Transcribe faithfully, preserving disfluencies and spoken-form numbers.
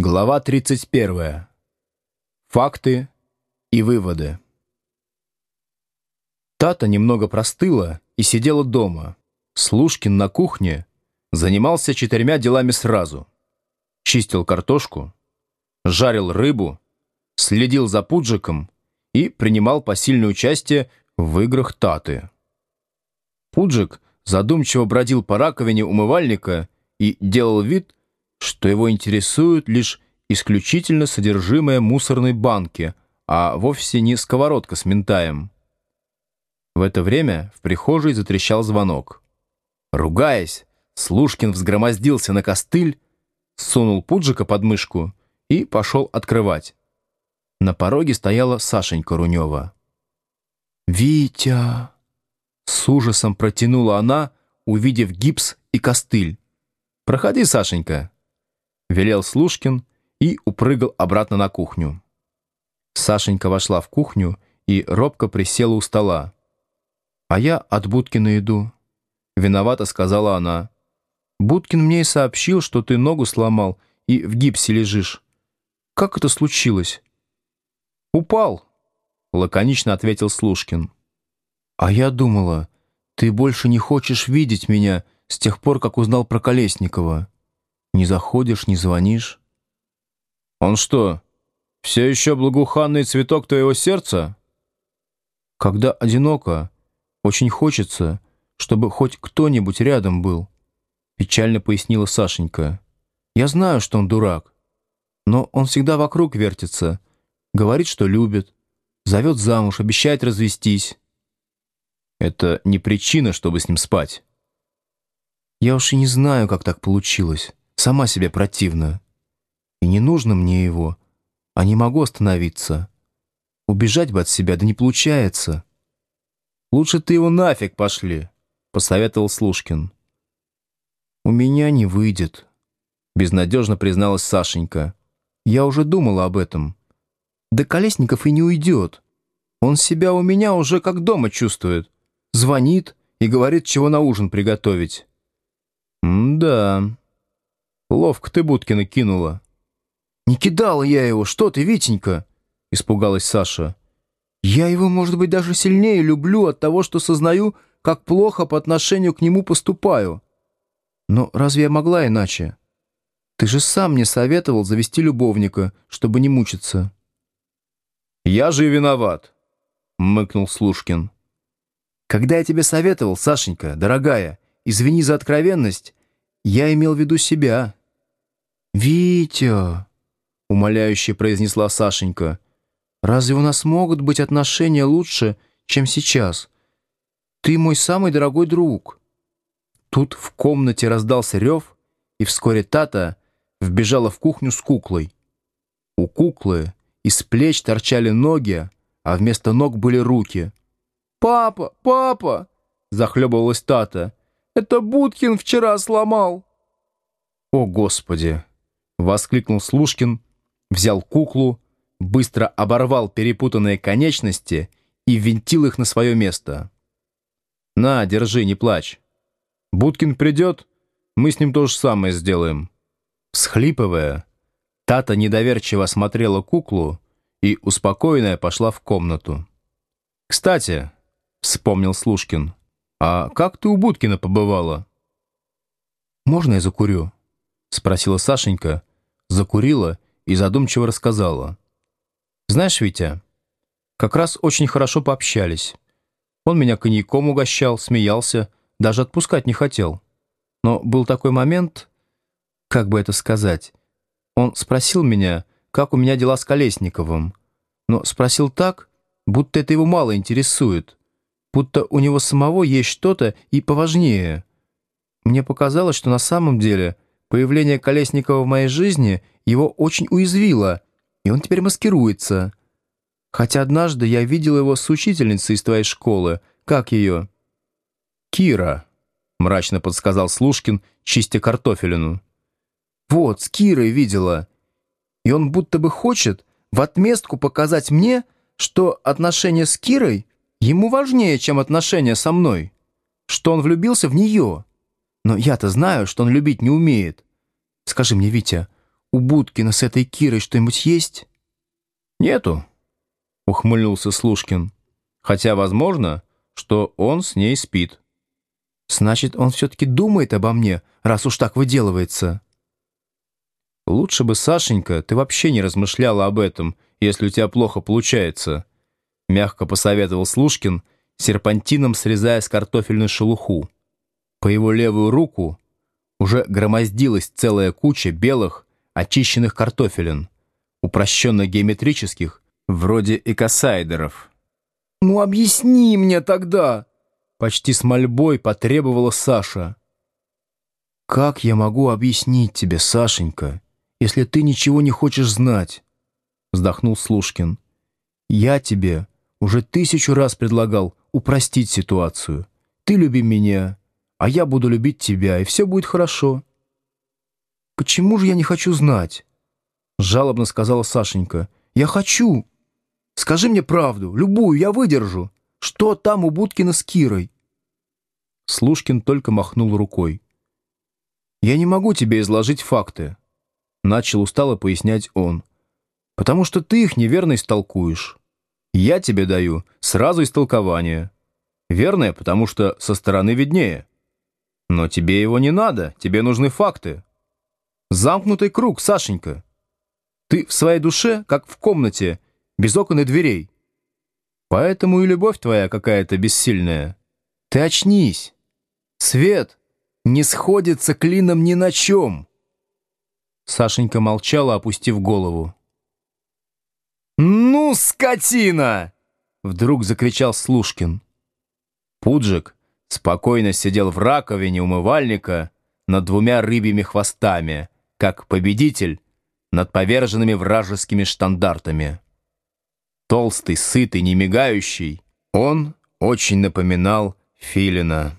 Глава тридцать первая. Факты и выводы. Тата немного простыла и сидела дома. Слушкин на кухне занимался четырьмя делами сразу. Чистил картошку, жарил рыбу, следил за Пуджиком и принимал посильное участие в играх Таты. Пуджик задумчиво бродил по раковине умывальника и делал вид, что его интересует лишь исключительно содержимое мусорной банки, а вовсе не сковородка с минтаем. В это время в прихожей затрещал звонок. Ругаясь, Слушкин взгромоздился на костыль, сунул Пуджика под мышку и пошел открывать. На пороге стояла Сашенька Рунева. «Витя!» — с ужасом протянула она, увидев гипс и костыль. «Проходи, Сашенька!» — велел Слушкин и упрыгал обратно на кухню. Сашенька вошла в кухню и робко присела у стола. «А я от Будкина иду», — виновато сказала она. «Будкин мне и сообщил, что ты ногу сломал и в гипсе лежишь. Как это случилось?» «Упал», — лаконично ответил Слушкин. «А я думала, ты больше не хочешь видеть меня с тех пор, как узнал про Колесникова. Не заходишь, не звонишь». «Он что, все еще благоуханный цветок твоего сердца?» «Когда одиноко, очень хочется, чтобы хоть кто-нибудь рядом был», печально пояснила Сашенька. «Я знаю, что он дурак, но он всегда вокруг вертится, говорит, что любит, зовет замуж, обещает развестись». «Это не причина, чтобы с ним спать». «Я уж и не знаю, как так получилось. Сама себе противна. И не нужно мне его, а не могу остановиться. Убежать бы от себя, да не получается». «Лучше ты его нафиг пошли», — посоветовал Слушкин. «У меня не выйдет», — безнадежно призналась Сашенька. «Я уже думала об этом. Да Колесников и не уйдет. Он себя у меня уже как дома чувствует. Звонит и говорит, чего на ужин приготовить». «М-да, ловко ты Будкина кинула». «Не кидала я его, что ты, Витенька?» — испугалась Саша. «Я его, может быть, даже сильнее люблю от того, что сознаю, как плохо по отношению к нему поступаю. Но разве я могла иначе? Ты же сам мне советовал завести любовника, чтобы не мучиться». «Я же и виноват», — мыкнул Слушкин. «Когда я тебе советовал, Сашенька, дорогая, извини за откровенность, я имел в виду себя». «Витя», — умоляюще произнесла Сашенька, «разве у нас могут быть отношения лучше, чем сейчас? Ты мой самый дорогой друг». Тут в комнате раздался рев, и вскоре Тата вбежала в кухню с куклой. У куклы из плеч торчали ноги, а вместо ног были руки. «Папа, папа!» — захлебывалась Тата. «Это Будкин вчера сломал!» «О, Господи!» — воскликнул Слушкин, взял куклу, быстро оборвал перепутанные конечности и ввинтил их на свое место. «На, держи, не плачь. Будкин придет, мы с ним то же самое сделаем». Всхлипывая, Тата недоверчиво осмотрела куклу и, успокоенная, пошла в комнату. «Кстати», — вспомнил Слушкин, «а как ты у Будкина побывала?» «Можно я закурю?» — спросила Сашенька, закурила и задумчиво рассказала. «Знаешь, Витя, как раз очень хорошо пообщались. Он меня коньяком угощал, смеялся, даже отпускать не хотел. Но был такой момент, как бы это сказать, он спросил меня, как у меня дела с Колесниковым, но спросил так, будто это его мало интересует, будто у него самого есть что-то и поважнее. Мне показалось, что на самом деле появление Колесникова в моей жизни его очень уязвило, и он теперь маскируется. Хотя однажды я видел его с учительницей из твоей школы. Как ее?» «Кира», — мрачно подсказал Слушкин, чистя картофелину. «Вот, с Кирой видела. И он будто бы хочет в отместку показать мне, что отношения с Кирой ему важнее, чем отношения со мной, что он влюбился в нее. Но я-то знаю, что он любить не умеет. Скажи мне, Витя, у Будкина с этой Кирой что-нибудь есть?» «Нету», — ухмыльнулся Слушкин. «Хотя возможно, что он с ней спит». «Значит, он все-таки думает обо мне, раз уж так выделывается». «Лучше бы, Сашенька, ты вообще не размышляла об этом, если у тебя плохо получается», — мягко посоветовал Слушкин, серпантином срезая с картофельную шелуху. По его левую руку уже громоздилась целая куча белых, очищенных картофелин, упрощенно-геометрических, вроде экосайдеров. «Ну объясни мне тогда!» Почти с мольбой потребовала Саша. «Как я могу объяснить тебе, Сашенька, если ты ничего не хочешь знать?» Вздохнул Слушкин. «Я тебе уже тысячу раз предлагал упростить ситуацию. Ты люби меня, а я буду любить тебя, и все будет хорошо». «Почему же я не хочу знать?» Жалобно сказала Сашенька. «Я хочу. Скажи мне правду, любую, я выдержу. Что там у Будкина с Кирой?» Слушкин только махнул рукой. «Я не могу тебе изложить факты», — начал устало пояснять он, «потому что ты их неверно истолкуешь. Я тебе даю сразу истолкование. Верное, потому что со стороны виднее. Но тебе его не надо, тебе нужны факты. Замкнутый круг, Сашенька. Ты в своей душе, как в комнате, без окон и дверей. Поэтому и любовь твоя какая-то бессильная. Ты очнись. Свет не сходится клином ни на чем». Сашенька молчала, опустив голову. «Ну, скотина!» — вдруг закричал Слушкин. Пуджик спокойно сидел в раковине умывальника над двумя рыбьими хвостами, как победитель над поверженными вражескими штандартами. Толстый, сытый, не мигающий, он очень напоминал филина.